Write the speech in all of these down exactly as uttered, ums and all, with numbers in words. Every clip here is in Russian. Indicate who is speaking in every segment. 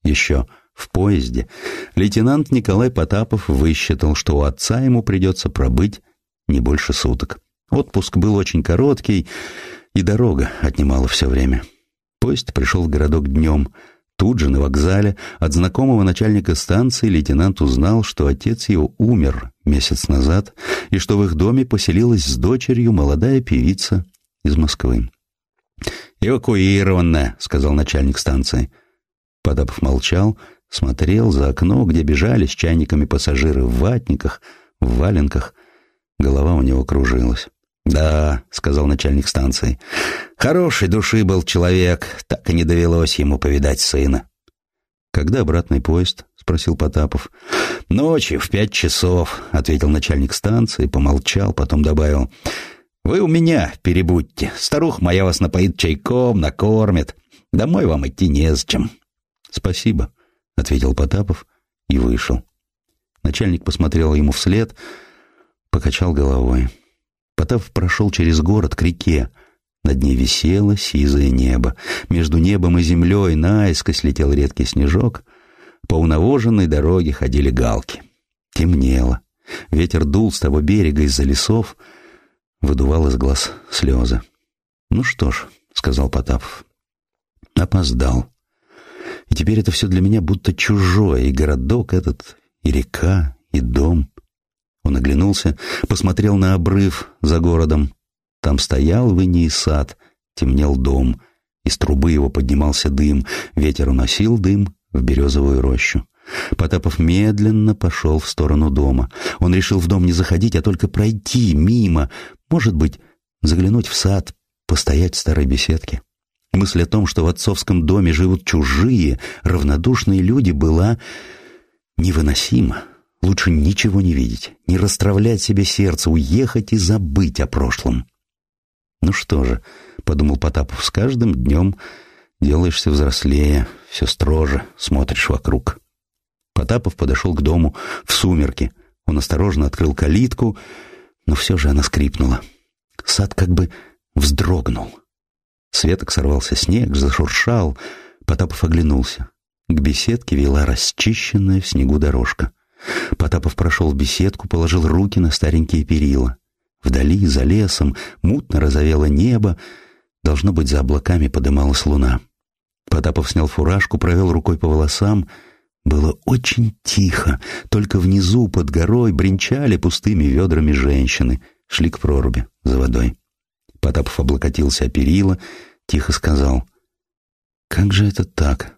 Speaker 1: Еще в поезде лейтенант Николай Потапов высчитал, что у отца ему придется пробыть не больше суток. Отпуск был очень короткий, и дорога отнимала все время. Поезд пришел в городок днем. Тут же на вокзале от знакомого начальника станции лейтенант узнал, что отец его умер месяц назад, и что в их доме поселилась с дочерью молодая певица из Москвы. «Эвакуированная», — сказал начальник станции. Потапов молчал, смотрел за окно, где бежали с чайниками пассажиры в ватниках, в валенках. Голова у него кружилась. «Да», — сказал начальник станции, — «хорошей души был человек, так и не довелось ему повидать сына». «Когда обратный поезд?» — спросил Потапов. «Ночью в пять часов», — ответил начальник станции, помолчал, потом добавил: «Вы у меня перебудьте, старуха моя вас напоит чайком, накормит, домой вам идти незачем». «Спасибо», — ответил Потапов и вышел. Начальник посмотрел ему вслед, покачал головой. Потапов прошел через город к реке. Над ней висело сизое небо. Между небом и землей наискось летел редкий снежок. По унавоженной дороге ходили галки. Темнело. Ветер дул с того берега из-за лесов, выдувал из глаз слезы. «Ну что ж», — сказал Потапов, — «опоздал. И теперь это все для меня будто чужое, и городок этот, и река, и дом». Он оглянулся, посмотрел на обрыв за городом. Там стоял в инии сад, темнел дом. Из трубы его поднимался дым. Ветер уносил дым в березовую рощу. Потапов медленно пошел в сторону дома. Он решил в дом не заходить, а только пройти мимо. Может быть, заглянуть в сад, постоять в старой беседке. Мысль о том, что в отцовском доме живут чужие, равнодушные люди, была невыносима. Лучше ничего не видеть, не расстравлять себе сердце, уехать и забыть о прошлом. «Ну что же», — подумал Потапов, — «с каждым днем делаешься взрослее, все строже смотришь вокруг». Потапов подошел к дому в сумерки. Он осторожно открыл калитку, но все же она скрипнула. Сад как бы вздрогнул. С веток сорвался снег, зашуршал. Потапов оглянулся. К беседке вела расчищенная в снегу дорожка. Потапов прошел в беседку, положил руки на старенькие перила. Вдали, за лесом, мутно розовело небо. Должно быть, за облаками подымалась луна. Потапов снял фуражку, провел рукой по волосам. Было очень тихо. Только внизу, под горой, бренчали пустыми ведрами женщины. Шли к проруби за водой. Потапов облокотился о перила, тихо сказал: «Как же это так?»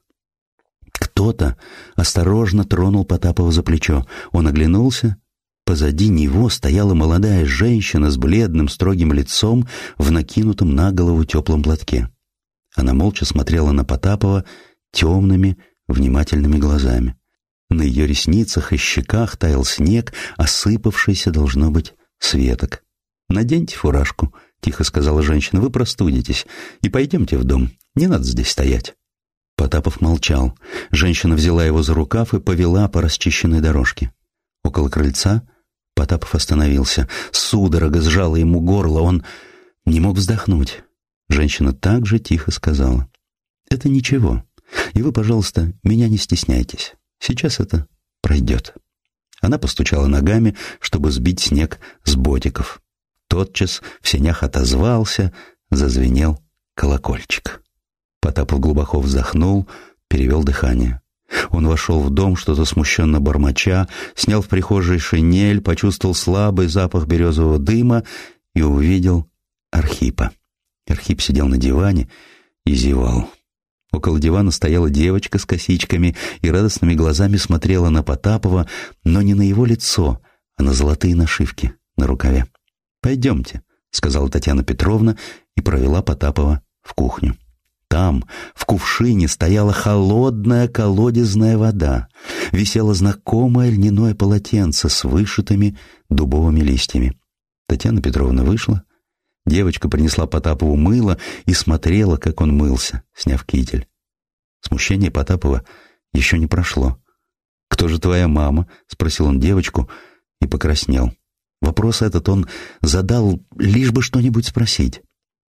Speaker 1: Кто-то осторожно тронул Потапова за плечо. Он оглянулся. Позади него стояла молодая женщина с бледным строгим лицом в накинутом на голову теплом платке. Она молча смотрела на Потапова темными, внимательными глазами. На ее ресницах и щеках таял снег, осыпавшийся, должно быть, с веток. «Наденьте фуражку», — тихо сказала женщина, — «вы простудитесь, и пойдемте в дом, не надо здесь стоять». Потапов молчал. Женщина взяла его за рукав и повела по расчищенной дорожке. Около крыльца Потапов остановился. Судорога сжала ему горло, он не мог вздохнуть. Женщина также тихо сказала: «Это ничего, и вы, пожалуйста, меня не стесняйтесь. Сейчас это пройдет». Она постучала ногами, чтобы сбить снег с ботиков. Тотчас в сенях отозвался, зазвенел колокольчик. Потапов глубоко вздохнул, перевел дыхание. Он вошел в дом, что-то смущенно бормоча, снял в прихожей шинель, почувствовал слабый запах березового дыма и увидел Архипа. Архип сидел на диване и зевал. Около дивана стояла девочка с косичками и радостными глазами смотрела на Потапова, но не на его лицо, а на золотые нашивки на рукаве. «Пойдемте», — сказала Татьяна Петровна и провела Потапова в кухню. Там, в кувшине, стояла холодная колодезная вода. Висело знакомое льняное полотенце с вышитыми дубовыми листьями. Татьяна Петровна вышла. Девочка принесла Потапову мыло и смотрела, как он мылся, сняв китель. Смущение Потапова еще не прошло. «Кто же твоя мама?» — спросил он девочку и покраснел. Вопрос этот он задал, лишь бы что-нибудь спросить.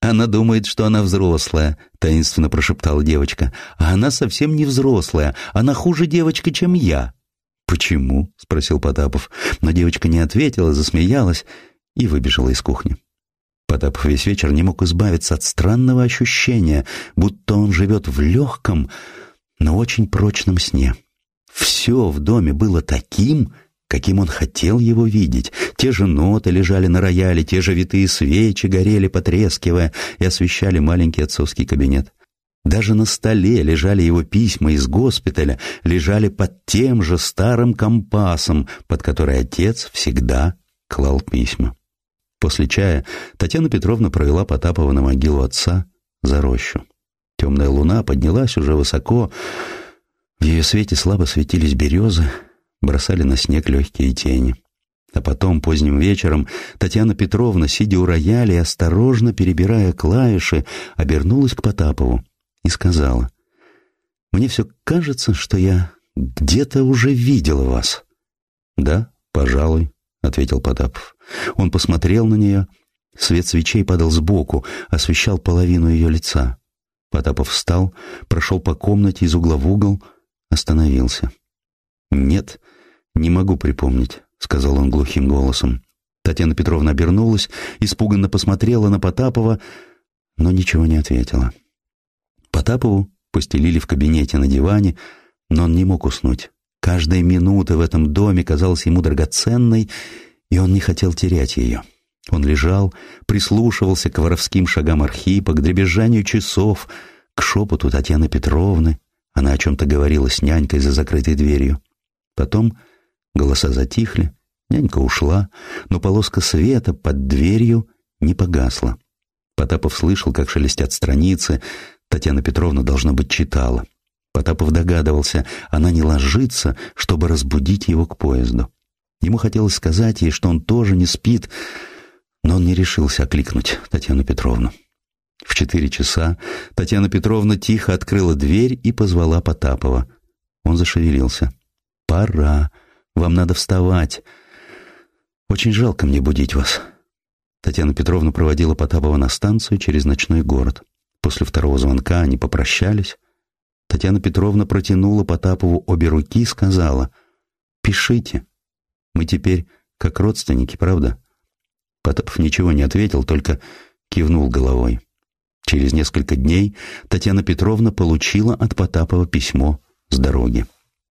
Speaker 1: «Она думает, что она взрослая», — таинственно прошептала девочка. «А она совсем не взрослая. Она хуже девочка, чем я». «Почему?» — спросил Потапов. Но девочка не ответила, засмеялась и выбежала из кухни. Потапов весь вечер не мог избавиться от странного ощущения, будто он живет в легком, но очень прочном сне. Все в доме было таким, каким он хотел его видеть. Те же ноты лежали на рояле, те же витые свечи горели, потрескивая, и освещали маленький отцовский кабинет. Даже на столе лежали его письма из госпиталя, лежали под тем же старым компасом, под который отец всегда клал письма. После чая Татьяна Петровна провела Потапова на могилу отца за рощу. Темная луна поднялась уже высоко. В ее свете слабо светились березы, бросали на снег легкие тени. А потом, поздним вечером, Татьяна Петровна, сидя у рояля и осторожно перебирая клавиши, обернулась к Потапову и сказала: «Мне все кажется, что я где-то уже видела вас». «Да, пожалуй», — ответил Потапов. Он посмотрел на нее. Свет свечей падал сбоку, освещал половину ее лица. Потапов встал, прошел по комнате из угла в угол, остановился. «Нет, не могу припомнить», — сказал он глухим голосом. Татьяна Петровна обернулась, испуганно посмотрела на Потапова, но ничего не ответила. Потапову постелили в кабинете на диване, но он не мог уснуть. Каждая минута в этом доме казалась ему драгоценной, и он не хотел терять ее. Он лежал, прислушивался к воровским шагам Архипа, к дребезжанию часов, к шепоту Татьяны Петровны. Она о чем-то говорила с нянькой за закрытой дверью. Потом голоса затихли, нянька ушла, но полоска света под дверью не погасла. Потапов слышал, как шелестят страницы. Татьяна Петровна, должно быть, читала. Потапов догадывался, она не ложится, чтобы разбудить его к поезду. Ему хотелось сказать ей, что он тоже не спит, но он не решился окликнуть Татьяну Петровну. В четыре часа Татьяна Петровна тихо открыла дверь и позвала Потапова. Он зашевелился. «Пора. Вам надо вставать. Очень жалко мне будить вас». Татьяна Петровна проводила Потапова на станцию через ночной город. После второго звонка они попрощались. Татьяна Петровна протянула Потапову обе руки и сказала: «Пишите. Мы теперь как родственники, правда?» Потапов ничего не ответил, только кивнул головой. Через несколько дней Татьяна Петровна получила от Потапова письмо с дороги.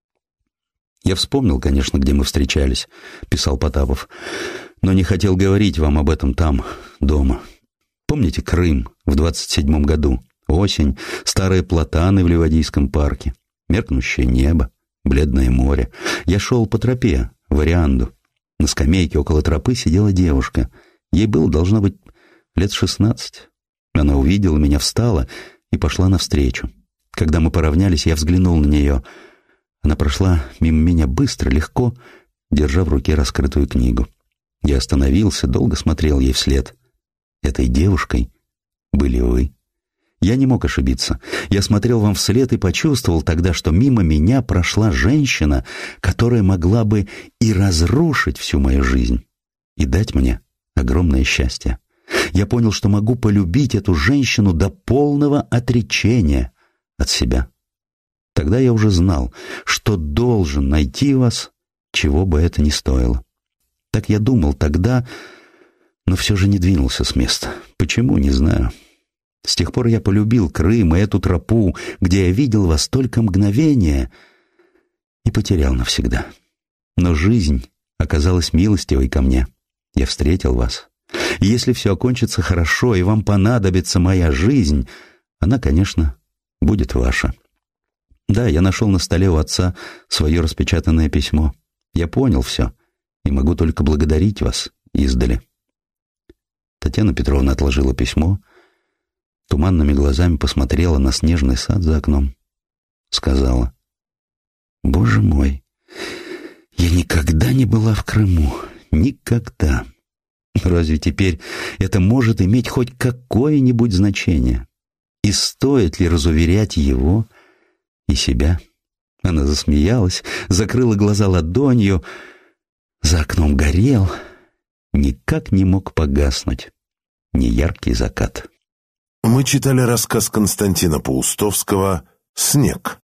Speaker 1: «Я вспомнил, конечно, где мы встречались», — писал Потапов, «но не хотел говорить вам об этом там, дома. Помните Крым в двадцать седьмом году? Осень, старые платаны в Ливадийском парке, меркнущее небо, бледное море. Я шел по тропе, в Орианду. На скамейке около тропы сидела девушка. Ей было, должно быть, лет шестнадцать. Она увидела меня, встала и пошла навстречу. Когда мы поравнялись, я взглянул на нее. Она прошла мимо меня быстро, легко, держа в руке раскрытую книгу. Я остановился, долго смотрел ей вслед. Этой девушкой были вы. Я не мог ошибиться. Я смотрел вам вслед и почувствовал тогда, что мимо меня прошла женщина, которая могла бы и разрушить всю мою жизнь, и дать мне огромное счастье. Я понял, что могу полюбить эту женщину до полного отречения от себя. Тогда я уже знал, что должен найти вас, чего бы это ни стоило. Так я думал тогда, но все же не двинулся с места. Почему, не знаю. С тех пор я полюбил Крым и эту тропу, где я видел вас только мгновение, и потерял навсегда. Но жизнь оказалась милостивой ко мне. Я встретил вас. И если все окончится хорошо, и вам понадобится моя жизнь, она, конечно, будет ваша. Да, я нашел на столе у отца свое распечатанное письмо. Я понял все, и могу только благодарить вас издали». Татьяна Петровна отложила письмо, туманными глазами посмотрела на снежный сад за окном. Сказала: «Боже мой, я никогда не была в Крыму. Никогда. Разве теперь это может иметь хоть какое-нибудь значение? И стоит ли разуверять его и себя?» Она засмеялась, закрыла глаза ладонью. За окном горел, никак не мог погаснуть неяркий закат.
Speaker 2: Мы читали рассказ Константина Паустовского «Снег».